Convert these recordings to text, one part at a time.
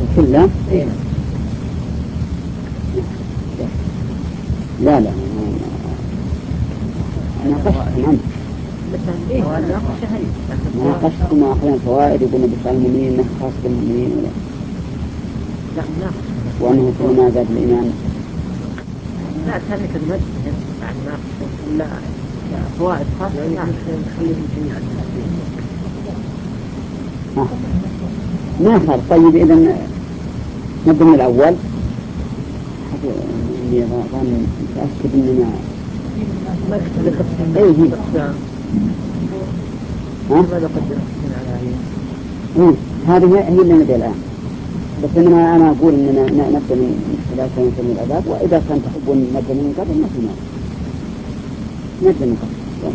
كله؟ لا ناقشتكم أخوان فوائد يقولون بشأن المؤمنين أنه خاص بالمؤمنين وأنه كلما زاد الإيمان لا تارك المجد يعني لا فوائد خاصة نخلي الجميع ما صار. طيب إذن نبدأ من الأول اللي ظن متأكد إننا ما يختلف هذه هي اللي نبدأ الآن. بس إنما أنا أقول إننا نبدأ من إذا كان من الأداب، وإذا كان تحبون نبدأ من قبل ما في مانع نبدأ من قبل.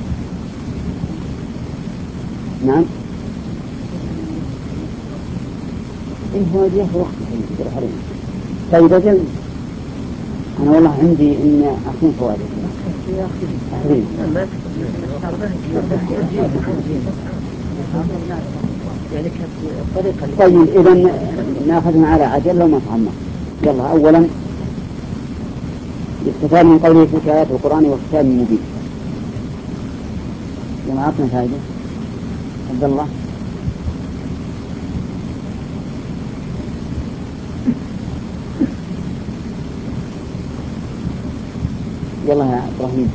نعم إيه هو يأخذ وقت. طيب أجل أنا والله عندي إن أخذ فوائد طيب إذن نأخذها على عجل لو ما فهمنا. يلا أولا استفاد من قوله في آيات القرآن وكتاب مبين. لما عطنا فائدة عبد الله يلا يا إبراهيم.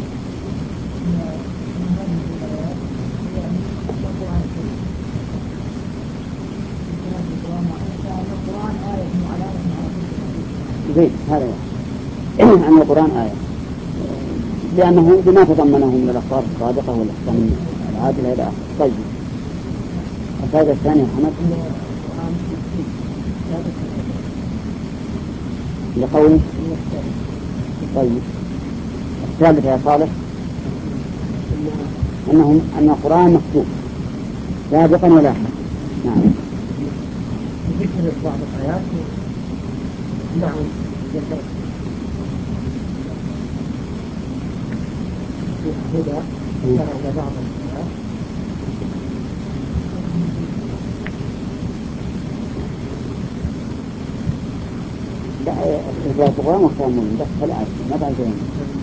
زين هذا أن القرآن آية لأنه بما تضمنه من الأخبار الصادقة والأحكام العادلة إلى آخره. طيب الفائدة الثانية محمد لقوله طيب الثالثة يا صالح أن القرآن مكتوب سابقا ولاحقا. نعم ذكر بعض الآيات نعم هدى على بعض الآيات لا القرآن مكتوب بس الآيات ما بعد ذلك.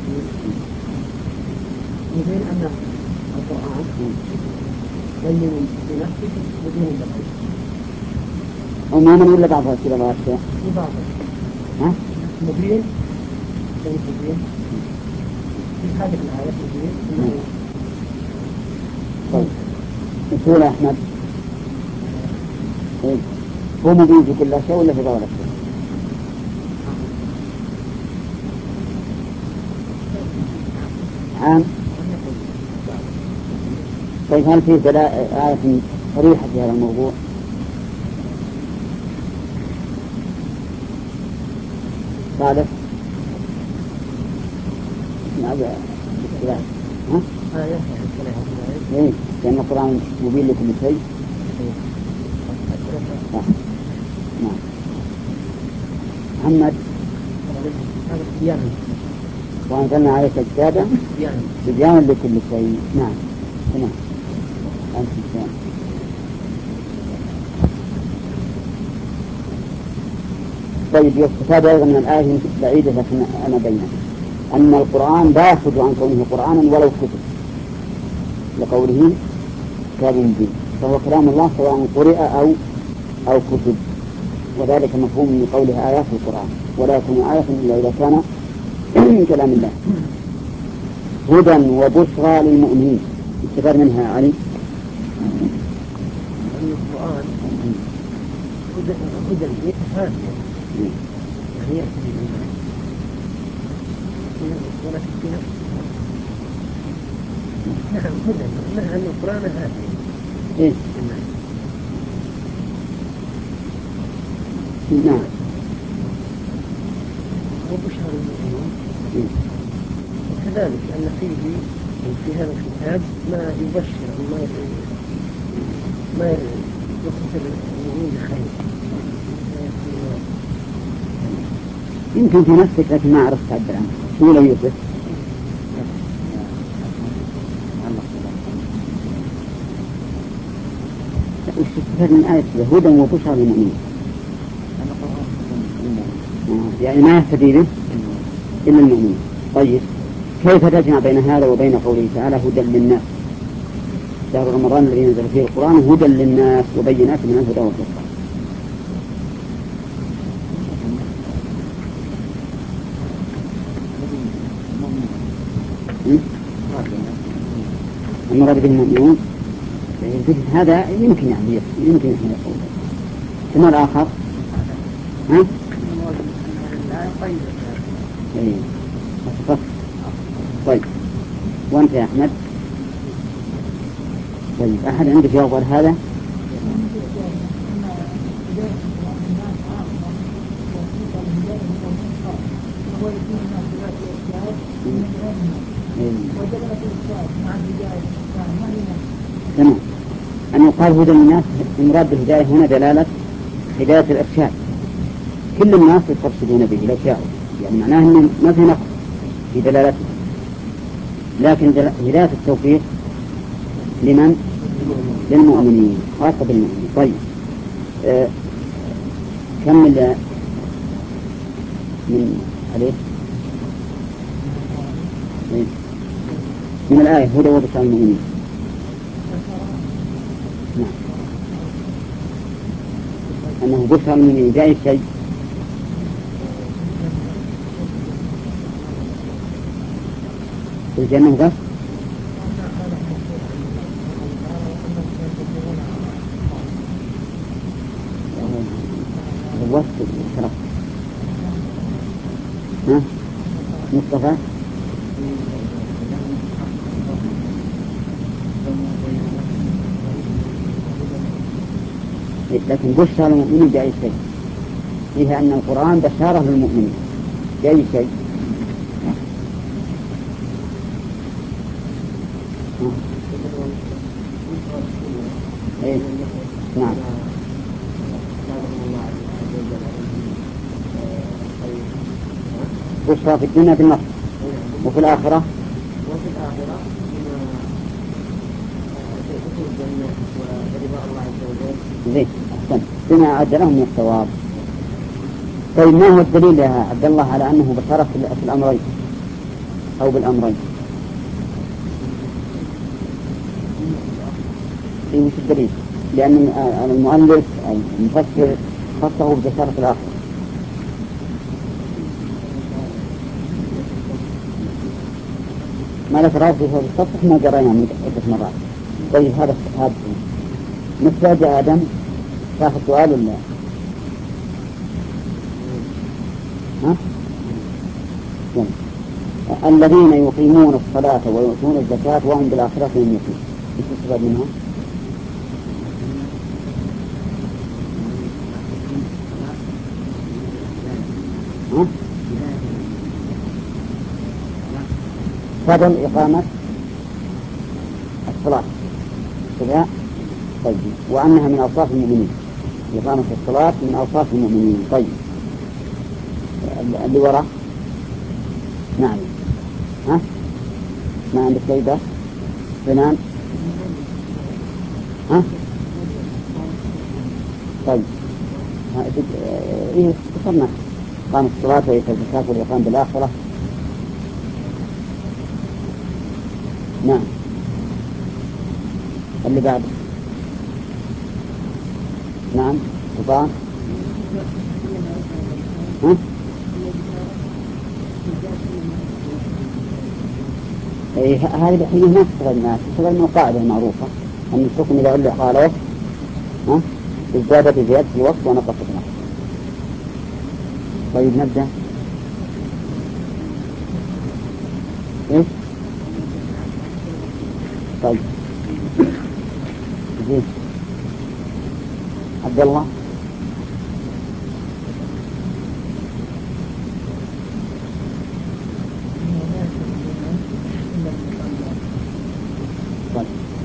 يبين أن القرآن بين بنفسك بدون تفسير عموما ولا بعضها كذا بعضها؟ بعضها مبين مبين في هذه الآية مبين. طيب نقول أحمد هو مبين في كل شيء ولا في بعض الشيء؟ عام. طيب هل في آية صريحة في هذا الموضوع؟ صالح هذا الكلام إيه لأن القرآن مبين لكل شيء. نعم محمد وأنزلنا عليك الكتاب بيانا لكل شيء. نعم تمام أنت الكلام. طيب يستفاد أيضا من الآية بعيدة لكن أنا بينها أن القرآن لا يخرج عن كونه قرآنا ولو كتب لقوله كتاب مبين فهو كلام الله سواء قرئ أو كتب وذلك مفهوم من قوله آيات القرآن ولا يكون آية إلا إذا كان من كلام الله. هدى وبشرى للمؤمنين استفاد منها علي القرآن هدى يتفاد يعني يأتي بالإيمان ولكن في نفسه نعم هدى معنى أن القرآن هادي نعم وبشرى للمؤمنين وكذلك أن فيه في هذا الكتاب ما يبشر ما يخبر المؤمنين بخير. يمكن في نفسك لكن ما عرفت تعبر عنه. شو لو يوسف؟ وش تستفاد من آية هدى وبشرى للمؤمنين؟ يعني ما يهتدي به إلا المؤمنين. طيب كيف تجمع بين هذا وبين قوله تعالى هدى للناس؟ شهر رمضان الذي نزل فيه القرآن هدى للناس وبينات من الهدى والفرقان. المراد به المؤمنون هذا يمكن يعني يمكن احنا نقول. ثم الآخر ها؟ طيب وأنت يا أحمد؟ طيب أحد عنده جواب على هذا؟ تمام. أن يقال هدى للناس المراد بالهداية هنا دلالة هداية الإرشاد، كل الناس يسترشدون به لو شاءوا، يعني معناه أنه ما في نقص في دلالته، لكن هداية التوفيق لمن؟ للمؤمنين، خاصة بالمؤمنين. طيب كمل من عليه من الآية هدى وبشرى المؤمنين. نعم. أنه بشرى المؤمنين بأي شيء؟ الجنة بس؟ الوسط الشرف. ها؟ مصطفى؟ لكن بشرى المؤمنين بأي شيء؟ فيها أن القرآن بشارة للمؤمنين بأي شيء؟ إيه؟ نعم. بشرى في الدنيا بالنصر وفي الآخرة زين أحسن بما أعد لهم من الثواب. طيب ما هو الدليل يا عبد الله على أنه بشرى في الأمرين أو بالأمرين؟ إيه مش الدليل؟ لأن المؤلف المفسر خصه ببشارة الآخر. ما لك رأي في هذا السطح ما جرينا من عدة مرات. طيب هذا مثل يا آدم تاخذ سؤال ولا ها؟ الذين يقيمون الصلاة ويؤتون الزكاة وهم بالآخرة هم يوقنون. ايش السبب منها؟ ها؟ فضل إقامة الصلاة كذا. طيب وأنها من أوصاف المؤمنين، إقامة الصلاة من أوصاف المؤمنين. طيب اللي وراء نعم. ها؟ ما عندك شيء بس بنان؟ ها؟ طيب إيه تصنع إقامة الصلاة وإيتاء الزكاة والإقامة بالآخرة. نعم. اللي بعد نعم سلطان. ها؟ إيه هذه الحين ما تشتغل معك، تشتغل من القاعدة المعروفة أن الحكم إذا علق على وصف ازداد بزيادة الوصف ونقص النقص. طيب نبدأ. إيش؟ طيب زين عبد الله. طيب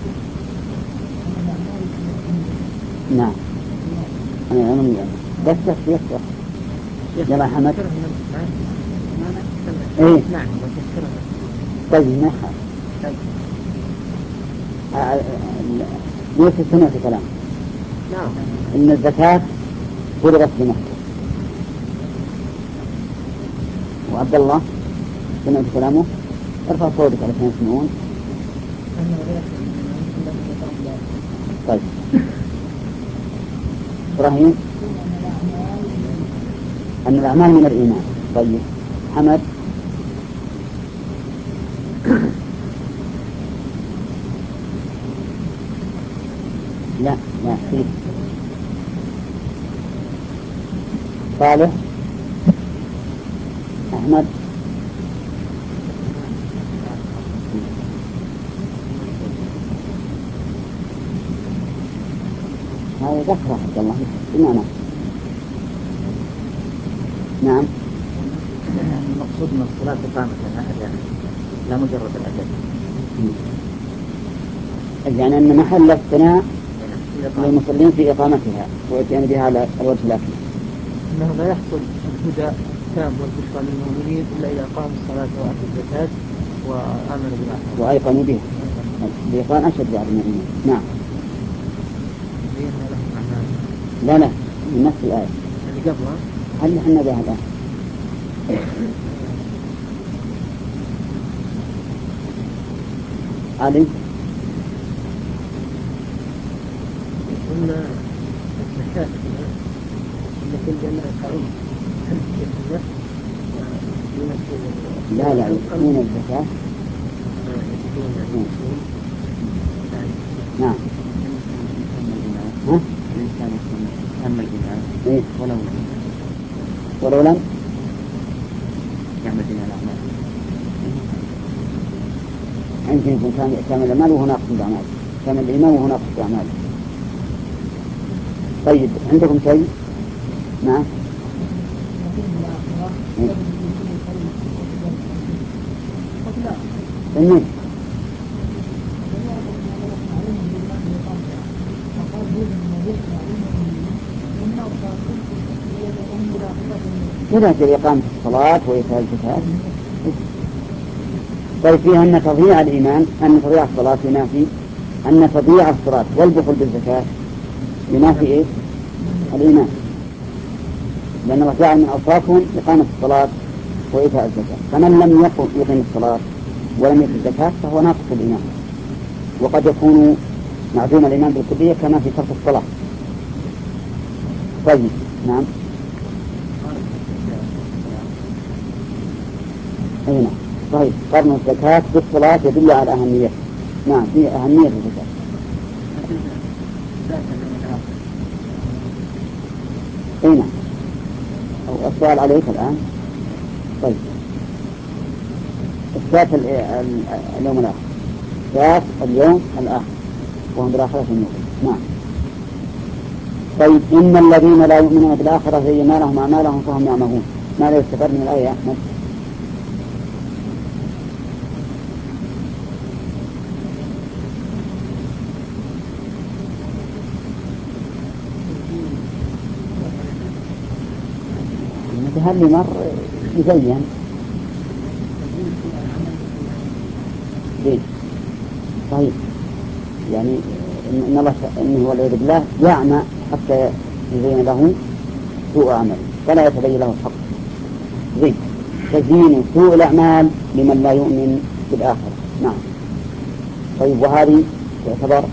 نعم أنا بس تخفيق يلا حمد. إيه طيب ما يخاف. يوسف سمع في كلام إن الزكاة فرضت بمكة وعبد الله سمعت كلامه؟ ارفع صوتك علشان يسمعون. طيب إبراهيم أن الأعمال من الإيمان. طيب حمد لا فيه. صالح أحمد هذا ذكره عبد الله بمعنى. نعم المقصود من الصلاة إقامة يعني لا مجرد الأدب، يعني أن محل الثناء للمصلين في إقامتها ويتيان بها على الوجه الأكمل. أنه لا يحصل الهدى التام والبشرى للمؤمنين إلا إذا قاموا الصلاة وآتوا الزكاة وآمنوا بالآخرة وأيقنوا بها. الإيقان أشد بعد المؤمنين. نعم. لا من نفس الآية اللي قبلها هل نحن بها الآن. علي قلنا الزكاة التي الجنة قائمة لا من الزكاة. نعم الإنسان يتم الإيمان ولو لم يعمل بها الأعمال. يمكن يكون كامل الأعمال وهو ناقص الأعمال، كامل الإيمان وهو ناقص الأعمال. طيب عندكم شيء؟ نعم جميل. كذا إقامة الصلاة وإيتاء الزكاة. طيب فيها أن تضييع الإيمان، أن تضييع الصلاة ينافي، أن تضييع الصلاة والبخل بالزكاة ينافي إيه؟ الإيمان، لأن الله جعل من أوصافهم إقامة الصلاة وإيتاء الزكاة، فمن لم يقم الصلاة ولم يؤتي الزكاة فهو ناقص الإيمان، وقد يكون معدوم الإيمان بالكلية كما في ترك الصلاة. طيب نعم أين طيب قرن الزكاة بالصلاة يدل على أهمية. نعم في أهمية الزكاة. أين أو السؤال عليك الآن. طيب الشاة اليوم الآخر، شاة اليوم الآخر وهم بالآخرة النور. نعم. طيب إن الذين لا يؤمنون بالآخرة زينا لهم أعمالهم فهم يعمهون. ماذا يستفاد من الآية يا أحمد؟ المتهلي مر يزين ليه؟ طيب يعني إن الله إنه والعياذ بالله يعمى حتى يزين له سوء عمل فلا يتبين له الحق. زين تزيين سوء الأعمال لمن لا يؤمن بالآخرة. نعم. طيب وهذه تعتبر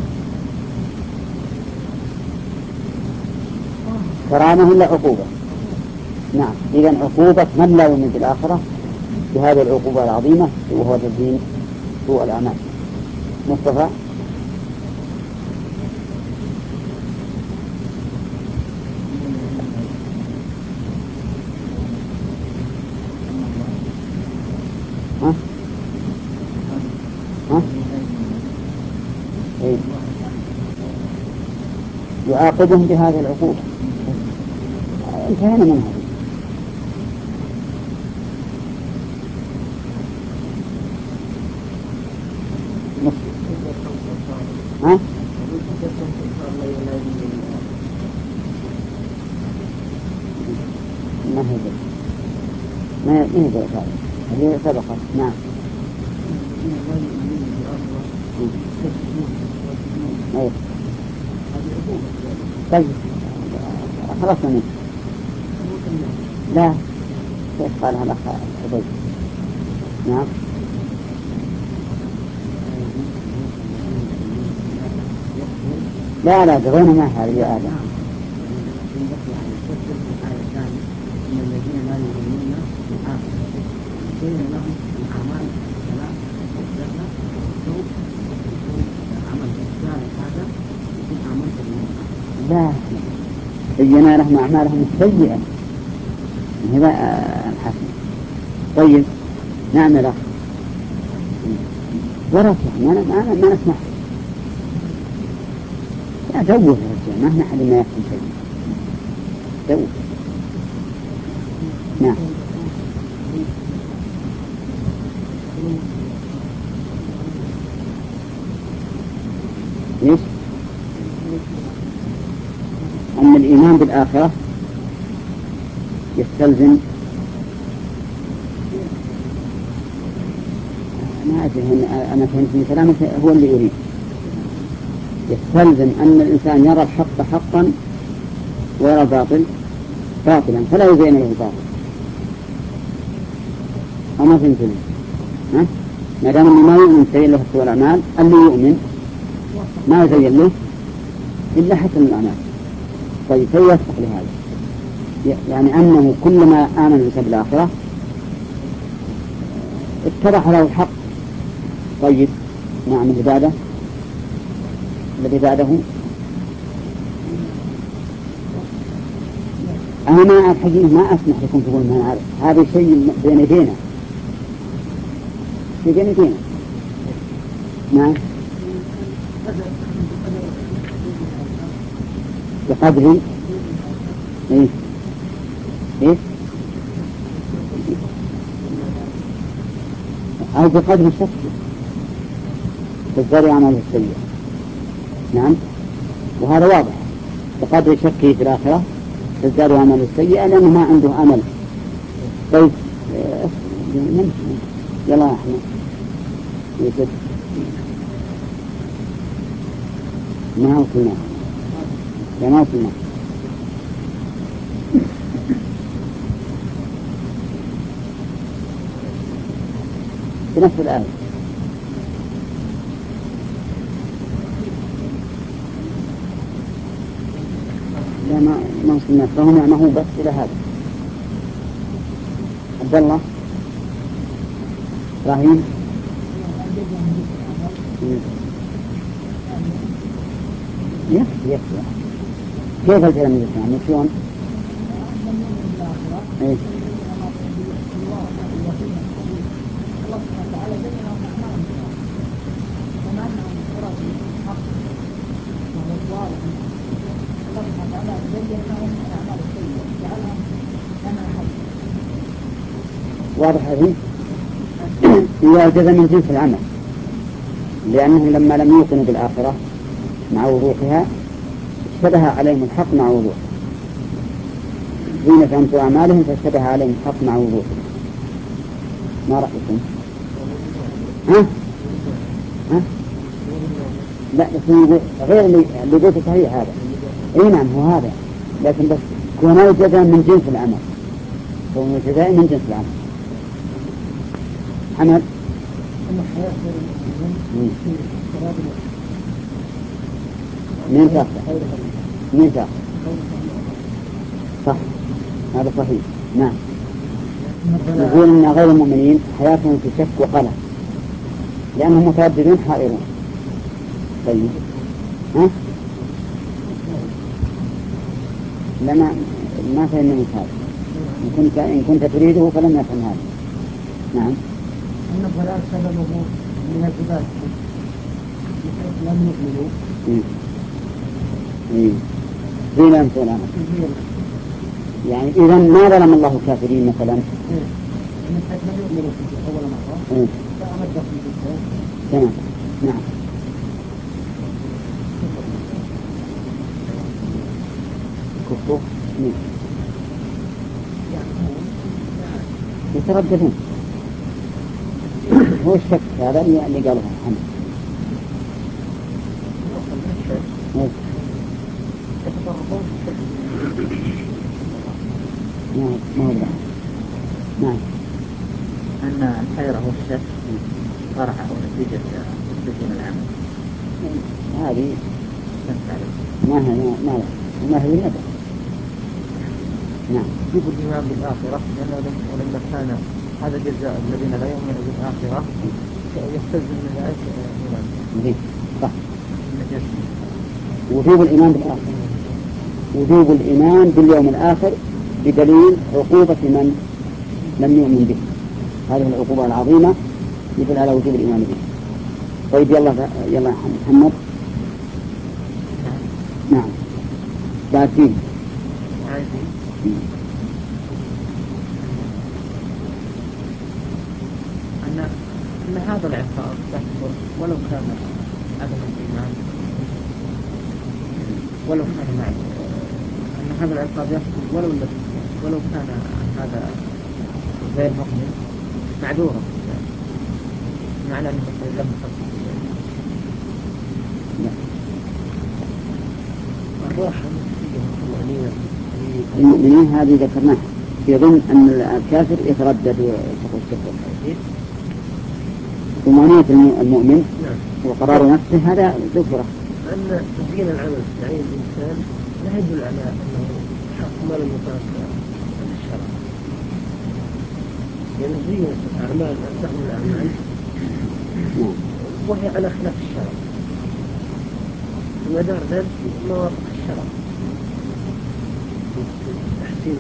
كرامة ولا عقوبة؟ نعم إذن عقوبة من لا يؤمن بالآخرة بهذه العقوبة العظيمة وهو تزيين سوء الأعمال. مصطفى ها؟ إيه؟ يعاقبهم بهذه العقوبة. انتهينا منها. ها؟ ما هي ذلك هذه سبقت. نعم. أيه. طيب خلاص مني. لا كيف قالها الأخ عبيد؟ نعم. لا لا قضينا ما هذه يا آدم. إن الذين لا يؤمنون بالآخرة قيل لهم الأعمال الصلاة والزكاة والصوم العمل الصالح هذا من أعمال الدنيا. لا بينا لهم أعمالهم السيئة هذا الحسن. طيب نعم الأخ ورثة ما نسمح لا دوه يا رجال ما أحد ما يفهم شيء دوه. نعم ليش؟ أن الإيمان بالآخرة يستلزم ما أدري أنا فهمت من كلامك هو اللي يريد يستلزم أن الإنسان يرى الحق حقا ويرى الباطل باطلا فلا يزين له الباطل. أما فهمت له ما دام اللي ما يؤمن يزين له سوى الأعمال اللي يؤمن ما يزين له إلا حسن الأعمال. طيب فيوفق لهذا يعني أنه كلما آمن الإنسان بالآخرة اتضح له الحق. طيب نعم الذي بعده أنا ما الحقيقة ما أسمح لكم تقولون ما نعرف هذا شيء بين يدينا في بين يدينا. نعم بقدر إيه أو بقدر الشك تزداد عمله السيء. نعم وهذا واضح بقدر شكه في الآخرة تزداد عمله السيء لأنه ما عنده أمل. طيب يلا أحمد يوسف ما وصلنا يا ما وصلنا في نفس الآية لا ما وصلنا فهم يعني بس إلى هذا. عبد الله إبراهيم يكفي كيف الكلام الإسلامي شلون؟ إيه واضح هذه هي جزء من جنس العمل لأنهم لما لم يوقنوا بالآخرة مع وضوحها اشتبه عليهم الحق مع وضوحه حين فهمتوا أعمالهم فاشتبه عليهم الحق مع وضوحه. ما رأيكم؟ ها؟ لا بس غير اللي قلت صحيح هذا. اي نعم هو هذا لكن بس كونه جزاء من جنس العمل كونه جزاء من جنس العمل. حمد مين تأخذ صح هذا صحيح. نعم يقول إن غير المؤمنين حياتهم في شك وقلق لأنهم مترددون حائرون. طيب ها لما ما فهمنا مثال إن كنت تريده فلم يفهم هذا. نعم أن الضلال سببه من العباد لم يؤمنوا زين أمثلنا يعني إذا ما ظلم الله الكافرين مثلا من حيث لم يؤمنوا في أول مرة فأمده في الكون. تمام. نعم كفر يترددون هو الشك هذا اللي قاله محمد. ما هو نعم. أن الحيرة والشك فرع أو نتيجة تسليم العمل. هذه ما هي الندى. نعم. يجب الإيمان بالآخرة ولما كان هذا جزاء الذين لا يؤمنون بالآخرة يستلزم من ذلك الإيمان. صح. وجوب الإيمان بالآخرة، وجوب الإيمان باليوم الآخر بدليل عقوبة من لم يؤمن به. هذه العقوبة العظيمة يدل على وجوب الإيمان به. طيب يلا محمد. نعم. بعدين أن هذا العقاب يحصل ولو كان عدم الإيمان، ولو كان معه أن هذا العقاب يحصل ولو كان هذا غير مؤمن معذورا، معنى أنه لم يحصل. الراحة المؤمنين هذه ذكرناها، يظن أن الكافر يتردد ويتقول الشكر. طمأنينة المؤمن وقرار نفسه هذا ذكره. أن تزيين العمل في عين الإنسان لا يدل على أنه حق ما لم يكن عن الشرع، يعني تزيين الأعمال أسهل الأعمال وهي على خلاف الشرع، ومدار ذلك ما وافق الشرع تحسين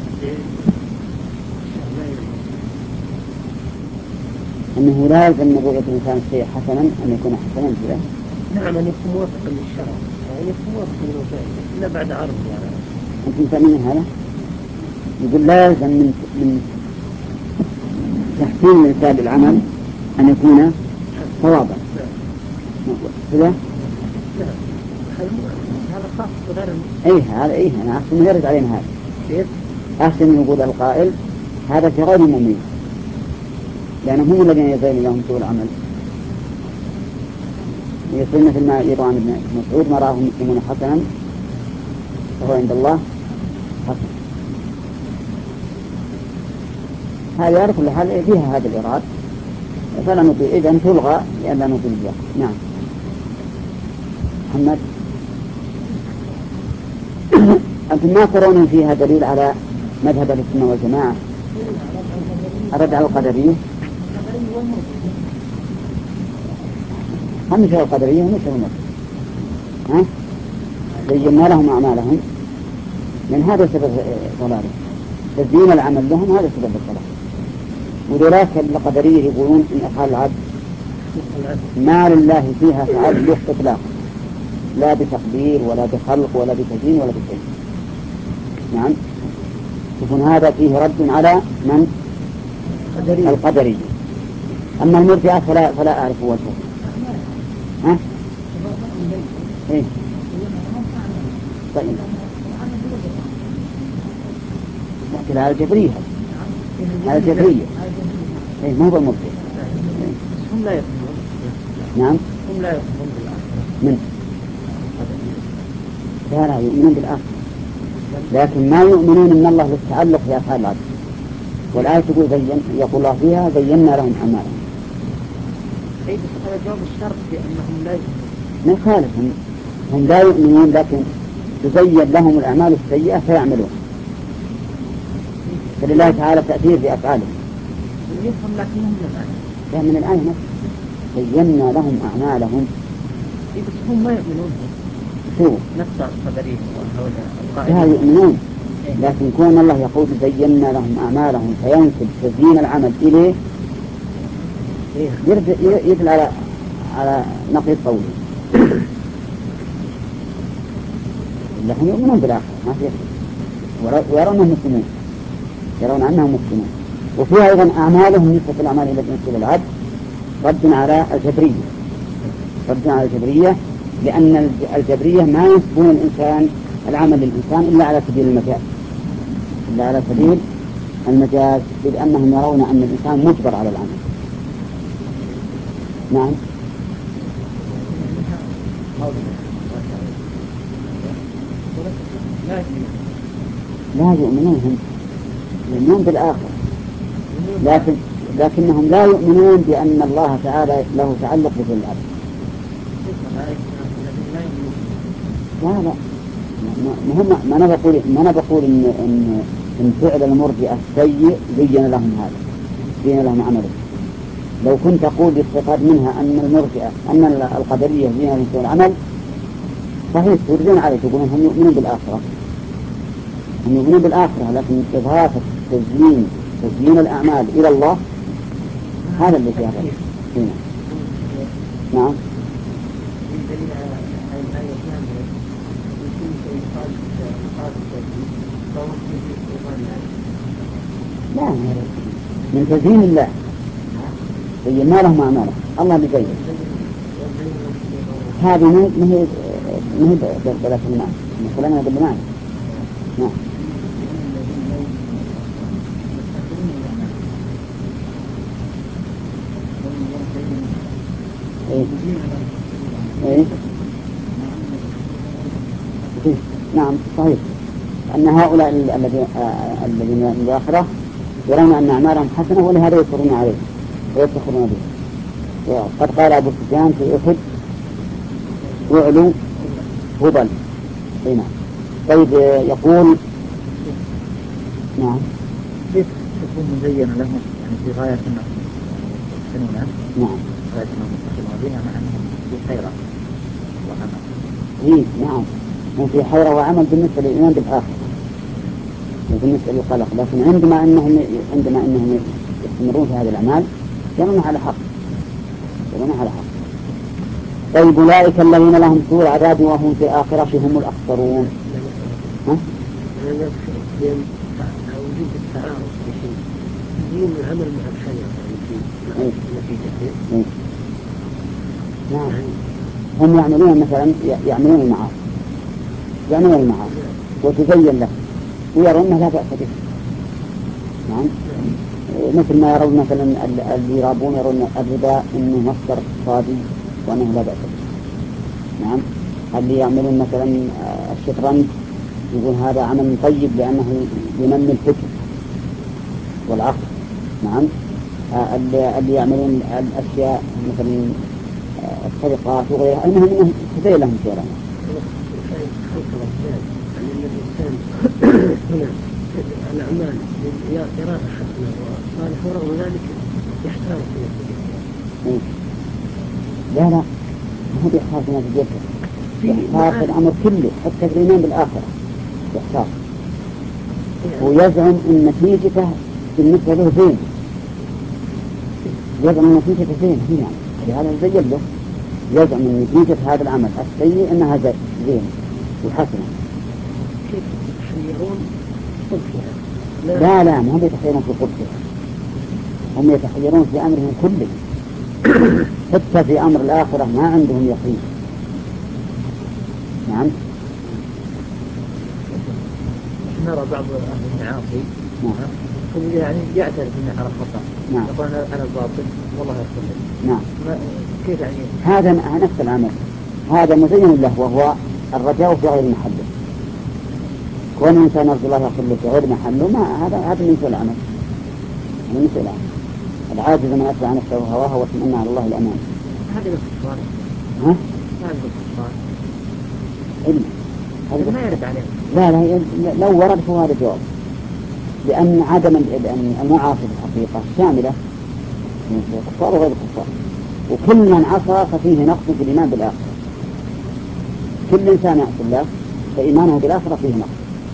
أنه لا يلزم من رؤية الإنسان الشيء حسنا أن يكون حسنا فيه. نعم، أن يكون موافقا للشرع، يعني يكون موافقا للوجائز إلا بعد عرض. يعني أنتم فاهمين هذا؟ يقول لا يلزم من تحسين الإنسان للعمل أن يكون صوابا. كذا؟ هذا خاص بغير. هذا أنا أحسن يرد علينا هذا. أحسن يقول القائل هذا في غير المؤمنين، لأنهم هم الذين يزين لهم سوء العمل. يصير مثل ما يروى عن ابن مسعود ما راه المسلمون حسنا فهو عند الله حسن. هذا على كل حال فيها هذا الإراد، فلا نطيل إذن تلغى لأن لا نطيل بها. نعم. محمد. أنتم ما ترون فيها دليل على مذهب السنة والجماعة الرد على القدرية؟ هم مثل القدرية ومثل المرجئة. زينا لهم أعمالهم، من هذا سبب ضلالهم، تزيين العمل لهم هذا سبب الضلال. وذلك القدرية يقولون إن أفعال العبد ما لله فيها تعلق إطلاقا، لا بتقدير ولا بخلق ولا بتزيين ولا بشيء. نعم. يكون هذا فيه رد على من؟ القدرية. أما المرجئة فلا أعرف وجهه. إيه؟ طيب. لكن على الجبرية، على الجبرية. إيه ما هو المرجئة. هم لا يؤمنون. نعم. هم لا يؤمنون بالآخرة. من؟ لا يؤمنون بالآخرة، لكن ما يؤمنون أن الله يتعلق في أفعال العبد. والآية تقول يقول الله فيها زينا لهم أعمالهم. أي بس هذا جواب الشرط بأنهم لا يؤمنون. من خالفهم، هم لا يؤمنون لكن تزين لهم الأعمال السيئة فيعملون، فلله تعالى تأثير في أفعالهم. يفهم لكنهم من الآية. كان من الآية نفسها زينا لهم أعمالهم. إيه بس هم ما يؤمنون. شو؟ نفس القدرين وهؤلاء لا يؤمنون، لكن كون الله يقول زينا لهم أعمالهم فينسب تزيين العمل إليه يدل على نقيض قوله. لهم يؤمنون بالآخرة ما فيه، ويرون أنهم مسلمون، يرون أنهم مسلمون. وفيها أيضا أعمالهم نسبة الأعمال التي تنسب العبد رد على الجبرية، رد على الجبرية، لأن الجبرية ما ينسبون الإنسان العمل للإنسان إلا على سبيل المجاز، إلا على سبيل المجاز، إذ أنهم يرون أن الإنسان مجبر على العمل. نعم. لا يؤمنون، هم يؤمنون بالآخرة لكنهم لا يؤمنون بأن الله تعالى له تعلق بكل الأرض. لا ما أنا بقول إن فعل المرجئة السيء زين لهم هذا، زين لهم عمله. لو كنت أقول باستفاد منها أن المرجئة أن القدرية زين لهم سوء العمل صحيح تردون عليه، تقولون هم يؤمنون بالآخرة، هم يؤمنون بالآخرة، لكن إضافة تزيين الأعمال إلى الله هذا اللي فيها هنا. نعم. لا من تزيين الله زين ما لهم أعماله، الله اللي زين. هذه ما هي بلا المعنى، كلامنا بالمعنى. نعم. إيه؟ نعم صحيح أن هؤلاء الذين من الآخرة يرون أن أعمالهم حسنة ولهذا يصرون عليه ويفتخرون به. وقد قال أبو سفيان في أحد وعلو هبل. نعم. طيب يقول نعم كيف تكون مزينة لهم يعني في غاية أنهم يحسنونها؟ نعم غاية أنهم يحسنون بها مع أنهم في حيرة وعمل. نعم هم في حيرة وعمل بالنسبة للإيمان بالآخرة وبالنسبة للقلق، لكن عندما أنهم يستمرون في هذه الأعمال يرون على حق. طيب أولئك الذين لهم سوء العذاب وهم في الآخرة هم الأخسرون. وجود التعارض بشيء دين العمل مع الخير يعني في نتيجته. نعم هم يعملون مثلا يعملون المعاصي وتزين له ويرون أنه لا بأس به. نعم مثل ما يرون مثلا اللي يرابون يرون الربا إنه مصدر اقتصادي وأنه لا بأس به. نعم اللي يعملون مثلا الشطرنج يقول هذا عمل طيب لأنه ينمي الفكر والعقل. نعم اللي يعملون الأشياء مثلا السرقات وغيرها المهم تزين لهم شيئا. الأعمال يراها حسنة وصالح ورغم ذلك يحتاج فيها. لا هو يحتاج فيها بجد، يحتاج الأمر كله حتى في الإيمان بالآخرة يحتاج، ويزعم أن نتيجته بالنسبة له زين، يزعم أن نتيجته زين هي لهذا زين له، يزعم أن نتيجة هذا العمل السيء أنها زين وحسنة. كيف يتحيرون قدسها؟ لا ما هم يتحيرون في قدسها، هم يتحيرون في أمرهم كله حتى في أمر الآخرة ما عندهم يقين. نعم نرى بعض أهل المعاصي يعني يعترف أنه على خطأ. نعم. يقول أنا الباطل والله يغفر لي. نعم. كيف يعني؟ هذا نفس العمل، هذا مزين له وهو الرجاء في غير محله. كون الإنسان يرجو الله يغفر له في غير محله ما هذا من سوء العمل. العاجز من أتبع نفسه وهواه واطمأن على الله الأمان. هذا باختصار. هذا باختصار. هذا ما يرد عليه. لا لو ورد فهو هذا جواب، لأن عدم المعاصي في الحقيقة شاملة من الكفار وغير الكفار، وكل من عصى ففيه نقص في الإيمان بالآخرة. كل إنسان يعصي الله فإيمانه بالآخرة فيه نقص.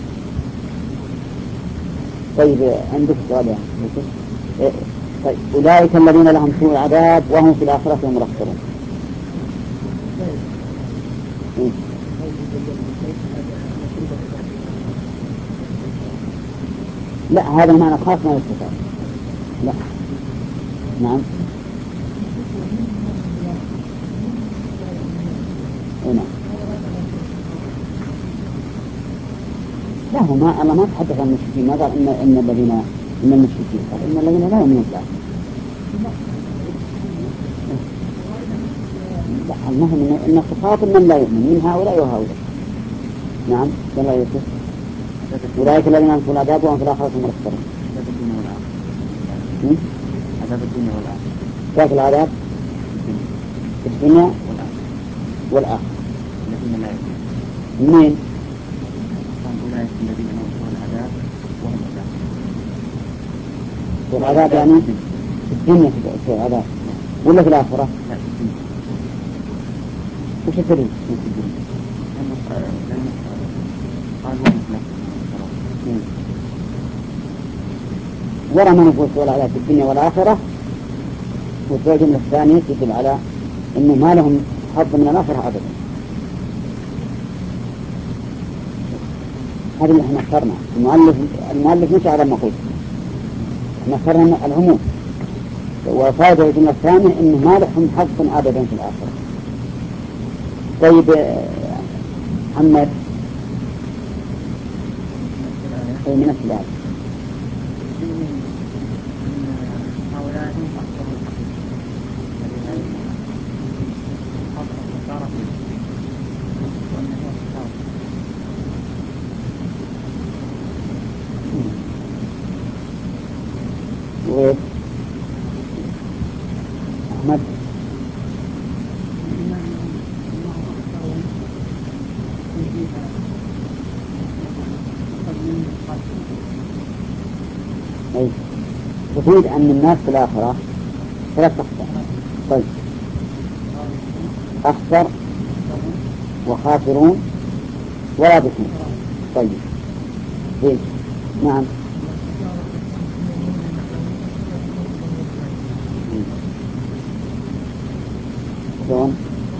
طيب عندك سؤال يا يوسف؟ طيب أولئك الذين لهم سوء العذاب وهم في الآخرة هم الأخسرون. لا هذا المعنى خاص ما يستطاع. لا نعم نعم لا هو ما الله ما تحدث عن المشركين، ما قال إن الذين من المشركين، قال إن الذين لا يؤمنون بالله. لا المهم إن خطاب من لا يؤمن من هؤلاء وهؤلاء. نعم كما يوسف أولئك الذين لهم سوء العذاب وهم في الآخرة هم الأخسرون. عذاب الدنيا والآخرة. ذاك العذاب في الدنيا والآخرة الذين لا يؤمنون. منين؟ أولئك الذين نورثهم العذاب وهم لا. والعذاب يعني في الدنيا في العذاب ولا في الآخرة؟ لا، في الدنيا. وش الدليل؟ لأنه قال وهم لا. ورا ما نقول والعذاب في الدنيا والآخرة، والجملة الثانية تدل على أنه ما لهم حظ من الآخرة أبدا. هذا اللي احنا اخترنا. المؤلف مش على ما قلت، احنا اخترنا العموم، وفائدة الجملة الثانية أنه ما لهم حظ أبدا في الآخرة. طيب محمد من الثلاث وين أحمد؟ أي تفيد أن الناس في الآخرة ثلاث أقسام. طيب أخسر وخاسرون ورابحون. طيب زين. نعم. شلون؟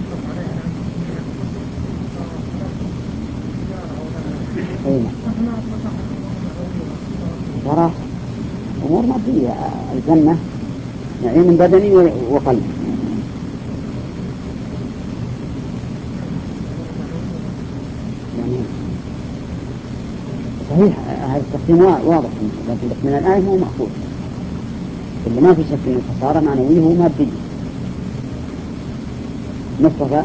ترى أمور مادية. الجنة نعيم بدني وقلب. يعني صحيح هذا التقسيم واضح، لكن من الآية هو مأخوذ، اللي ما في شك أن الخسارة معنوية ومادية. مصطفى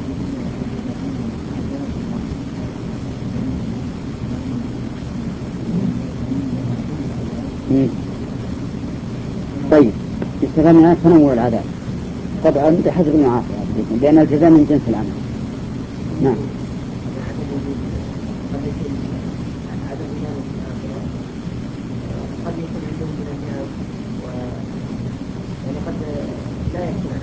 طيب استفدنا تنوع العذاب طبعا بحسب المعاصي، لأن الجزاء من جنس العمل. نعم. قد يكون عندهم من الناس يعني قد لا يكون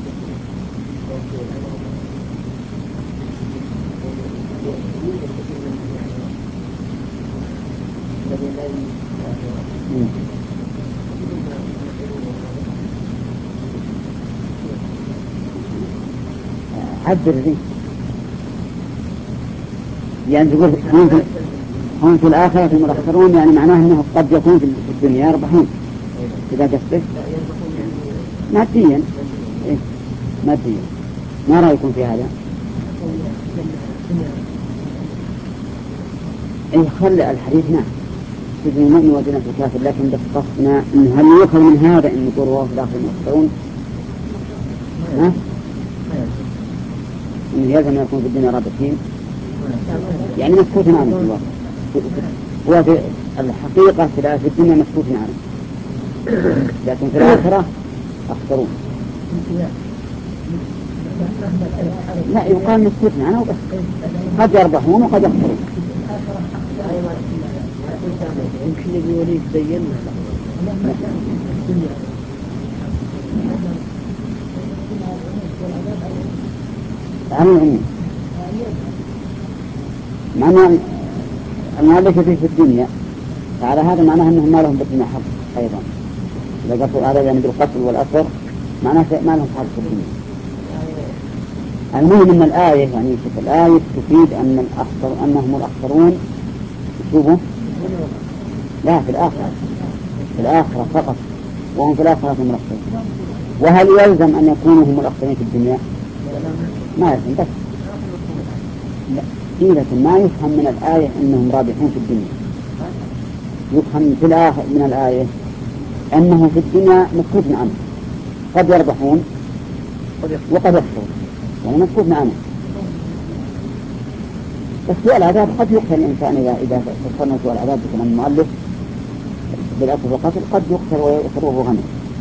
عبر ذي يعني تقول هم في الآخرة المرخصون، يعني معناه أنه قد يكون في الدنيا يربحون إذا قصدك ماديا. إيه؟ ماديا. ما رأيكم في هذا؟ إيه خلى الحديث نعم سجن المؤمن وجنة الكافر، لكن بس قصدنا إنه هل يؤخذ من هذا إن يقول وهو في الآخرة المرخصون؟ ها؟ إنه يلزم يكون في الدنيا رابطين، يعني مسكوت عنه في الواقع. وفي الحقيقة في الدنيا مسكوت عنه، لكن في الآخرة أخسرون. لا يقال مسكوت عنه بس قد يربحون وقد يخسرون. يمكن ابن وليد بين عن العموم معنى المؤلف في الدنيا، فعلى هذا معناه أنهم ما لهم بالدنيا حظ أيضا. إذا قصوا هذا يعني بالقتل والأسر معناه ما لهم حظ في الدنيا. المهم أن الآية يعني شوف الآية تفيد أن أنهم الأخسرون. شوفوا لا في الآخرة، في الآخرة فقط، وهم في الآخرة هم الأخسرون. وهل يلزم أن يكونوا هم الأخسرين في الدنيا؟ ما يلزم بس لا. لكن ما يفهم من الآية أنهم رابحون في الدنيا، يفهم في الآخر من الآية أنه في الدنيا مسكوت عنه، قد يربحون وقد يخسرون، يعني مسكوت عنه. بس سوء العذاب قد يقتل الإنسان إذا فكرنا سوء العذاب بكلام المؤلف بالأصل والقتل قد يقتل ويؤثر غنم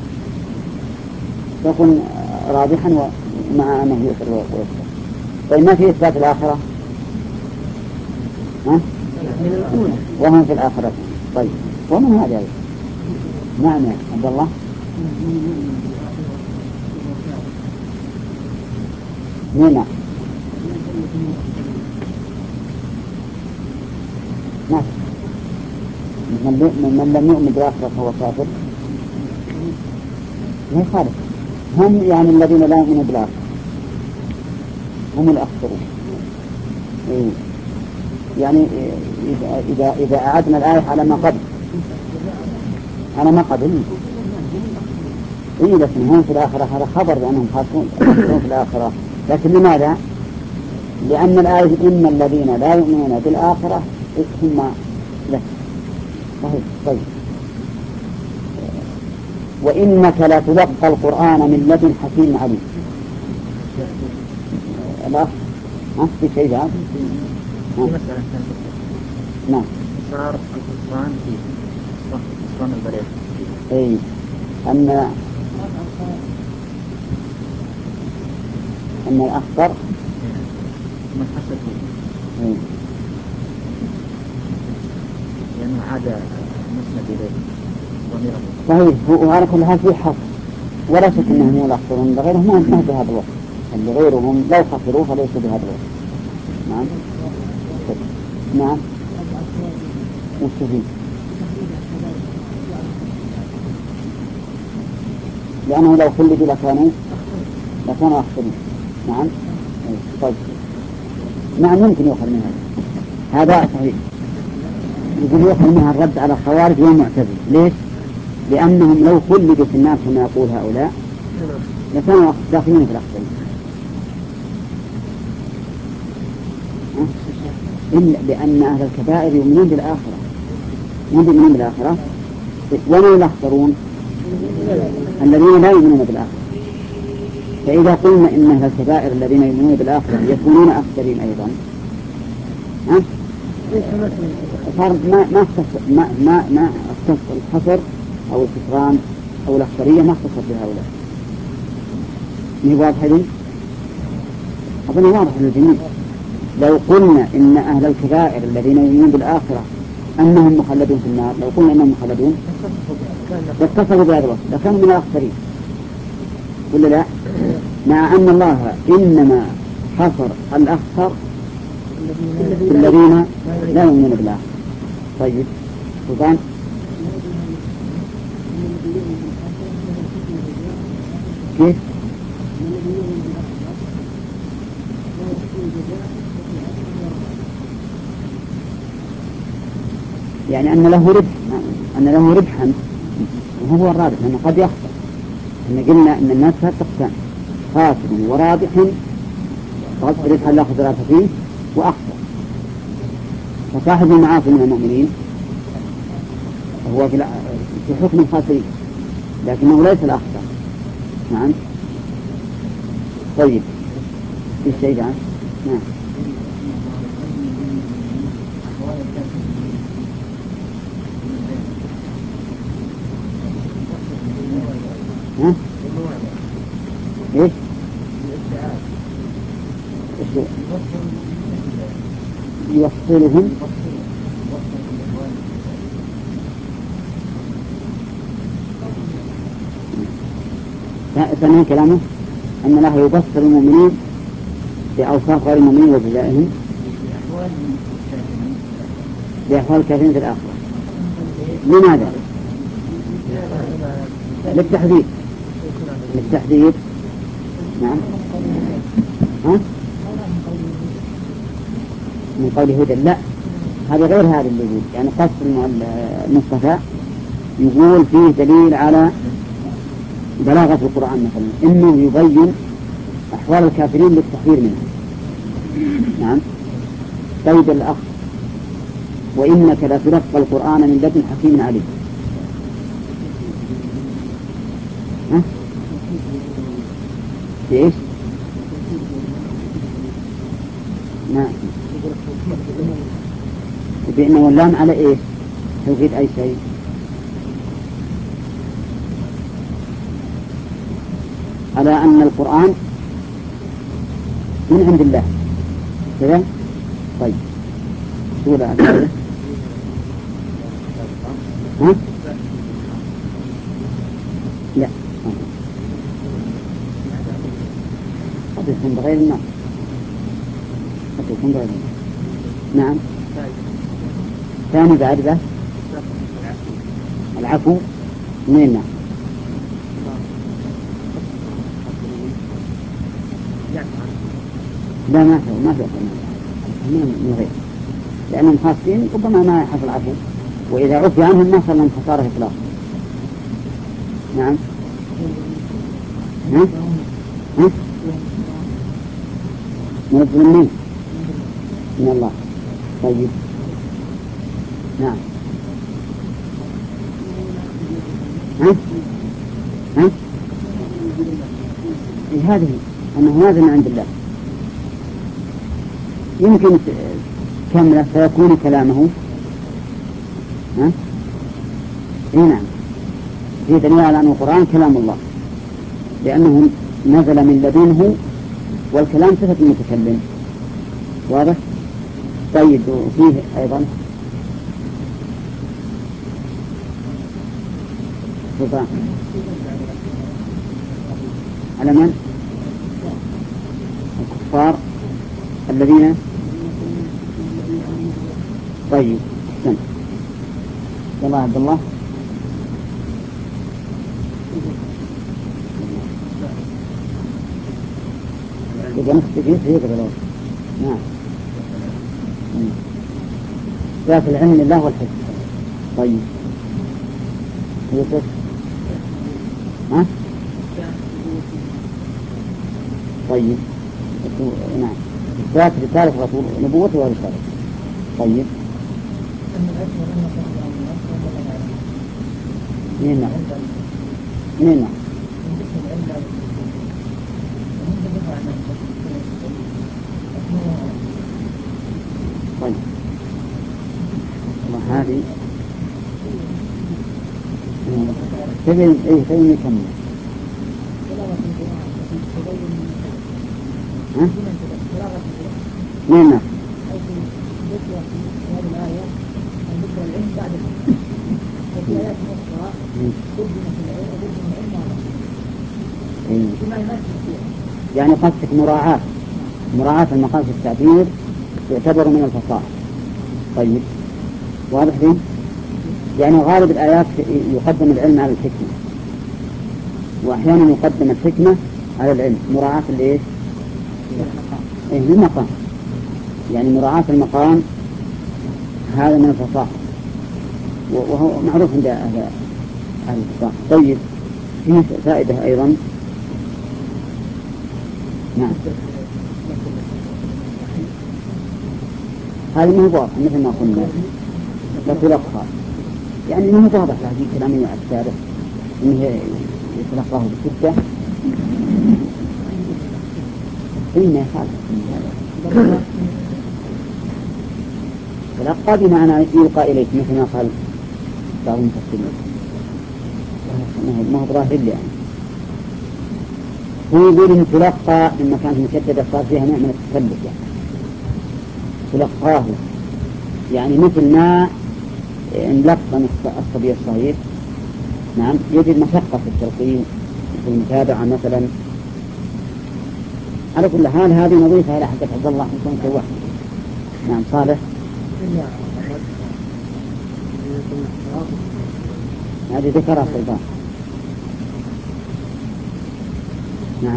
يكون رابحا مع أنه يؤثر ويقتل. طيب ما في إثبات الآخرة وهم في الآخرة. طيب ومن هذا أيضا نعم يا عبد الله نعم من لم يؤمن بالآخرة فهو كافر ما يخالف. هم يعني الذين لا يؤمنون بالآخرة هم الأخطرون. يعني إذا أعدنا الآية على ما قبل لكن هم في الآخرة هذا خبر بأنهم خاسرون في الآخرة. لكن لماذا؟ لأن الآية إن الذين لا يؤمنون بالآخرة ثم لا. طيب وإنك لا تلقى القرآن من لدن حكيم عليم. لا في شيء بعد في مسألة نعم صار القرآن في قرآن البريد أي أن الأخطر من حصل فيه لأنه عاد مسند إليه ضميره. صحيح. وعلى كل حال في حق ولا شك أنهم هم الأخطرون غيرهم ما بهذا الوقت اللي غيرهم لو خسروا فليسوا بهذا الوقت. نعم نعم مستفيد لأنه لو خلدوا لكانوا أخطرين. نعم طيب نعم ممكن يؤخذ منها هذا صحيح. يقول يؤخذ منها الرد على الخوارج والمعتزلة. ليش؟ لأنهم لو خلدوا في النار كما يقول هؤلاء لكانوا داخلين في الأخطرين. إلا لأن أهل الكبائر يؤمنون بالآخرة ومن الأخطرون الذين لا يؤمنون بالآخرة. فإذا قلنا إن أهل الكبائر الذين يؤمنون بالآخرة يكونون أخطرين أيضا صار ما اختص الحصر أو الكفران أو الأخطرية ما اختصر بهؤلاء. مي واضح لي؟ أظن واضح للجميع. لو قلنا إن أهل الكبائر الذين يؤمنون بالآخرة أنهم مخلدون في النار لو قلنا أنهم مخلدون لاتصلوا بهذا الوصف لكانوا من الأخطرين ولا لا؟ مع أن الله إنما حصر الأخطر الذين لا يؤمنون بالآخرة. طيب سلطان كيف؟ يعني أن له ربحا وهو الرابح لأنه قد يخسر. إن قلنا أن الناس تقسم خاسر ورابح ربحا لا خسارة فيه وأخسر. فصاحب المعاصي من المؤمنين هو في حكم الخاسرين لكنه ليس الأخسر. نعم طيب في شيء بعد؟ نعم ايش؟ يوصلهم ثانيا كلامه أن الله يبصر المؤمنين بأوصاف غير المؤمنين وجزائهم بأحوال الكافرين في الآخرة. لماذا؟ للتحذير. نعم من قول هدى لا هذا غير هذا اللي يقول يعني قص المصطفى يقول فيه دليل على بلاغة القرآن مثلا إنه يبين أحوال الكافرين للتحذير منها. نعم طيب الأخ وإنك لا تلقى القرآن من لدن حكيم عليم. ايش؟ نعم بأنه اللام على ايش؟ توكيد أي شيء على أن القرآن من عند الله كذا. طيب سورة الثالثة ها؟ لا قد يكون بغير النص، قد يكون بغير النص. نعم. ثاني بعد ذا العفو من الناس. لا ما في من غير، لأنهم خاصين ربما ما يحصل عفو، وإذا عفي عنهم ما صار لهم خسارة إطلاقا. نعم. ها؟ ها؟ من الله. طيب نعم. ها؟ ها؟ هذه أنه هذا من عند الله يمكن كمله فيكون كلامه. ها؟ نعم. في دليل على أن القرآن كلام الله لأنه نزل من لدنه، والكلام صفة المتكلم. واضح؟ طيب وفيه أيضا سلطان على من؟ الكفار الذين. طيب احسن. يلا عبد الله. إذا نختفي يقدر الوقت. نعم. ذات العلم الله والحكمة. طيب يوسف. ها؟ طيب نعم. ذات رسالة رسول نبوته ورسالة. طيب نعم. نعم. طيب وهذه تبين يكمل. ها؟ نعم. يعني قصدك مراعاة المقاصد التعبير يعتبر من الفصاحة. طيب واضح لي؟ يعني غالب الآيات يقدم العلم على الحكمة، وأحيانا يقدم الحكمة على العلم مراعاة لإيش؟ المقام. يعني مراعاة المقام هذا من الفصاحة، وهو معروف عند أهل الفصاحة. طيب فيه فائدة أيضا. نعم. هذه ما هو واضح مثل ما قلنا يتلقى، يعني ما هو واضح لهذه كلامية السابق إنه يتلقاه بشدة. إنه يخالف تلقى بمعنى يلقى إليك مثل ما قال بعض المفسرين، ما هو ظاهر يعني. هو يقول إن تلقى لما كانت مشددة صار فيها نوع من التكلف، يعني تلقاه يعني مثل ما نلقن الصبي الصغير. نعم. يجد مشقة في التلقين في المتابعة مثلا. على كل حال هذه نظيفة إلى حقة عبد الله يكون سواح. نعم. صالح. هذه ذكرها سلطان. نعم.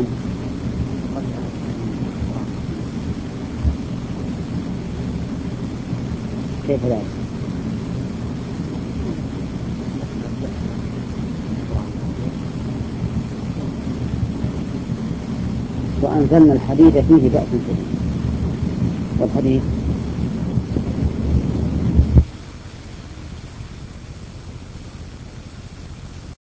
كيف ذلك؟ وأنزلنا الحديد فيه بأس شديد. والحديد